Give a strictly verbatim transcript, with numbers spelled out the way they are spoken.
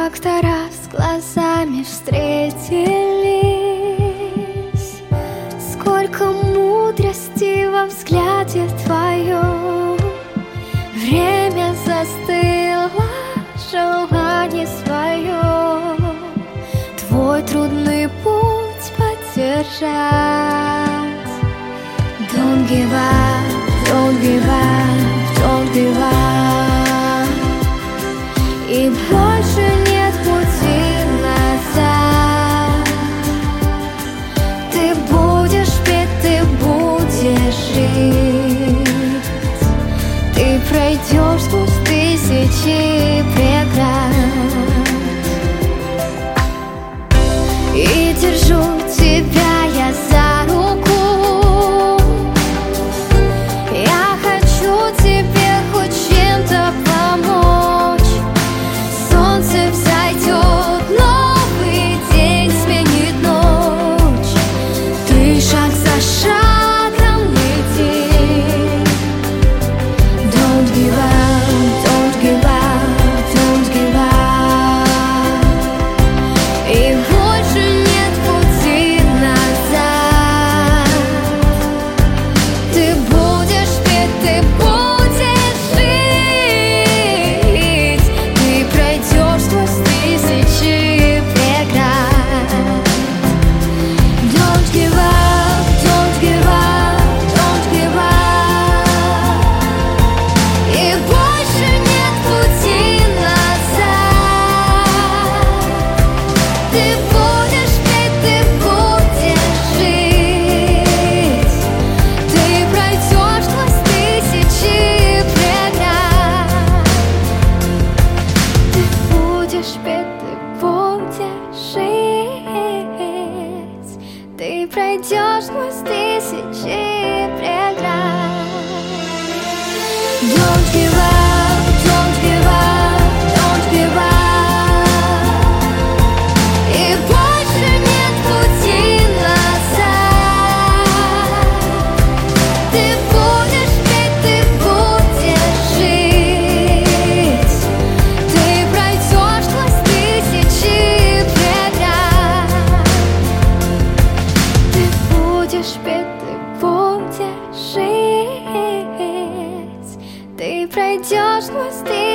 Как-то раз глазами встретились, сколько мудрости во взгляде твоем. Время застыло, желание свое, твой трудный путь поддержать. Don't give up, don't give up, don't give up. И больше нет пути назад. Ты будешь петь, ты будешь жить. Ты пройдешь сквозь тысячи преград. И держу тебя я за руку. Я хочу тебе хоть чем-то помочь. Солнце взойдет, новый день сменит ночь. Ты шаг за шагом иди. Don't give up, don't give up, don't give up. И больше нет пути назад. Ты будешь петь, ты будешь жить. Ты пройдешь сквозь тысячи преград. Don't give up, don't give up, don't give up. И больше нет пути назад. Ты будешь петь, ты будешь жить. Ты пройдешь сквозь тысячи преград. Ты будешь петь, ты будешь жить. Ты пройдешь сквозь тысячи преград. Don't give up, don't give up, don't give up. И больше нет пути назад. Ты будешь петь, ты будешь жить. Ты пройдешь сквозь тысячи преград. Ты будешь петь, ты будешь жить. Ты пройдешь сквозь тысячи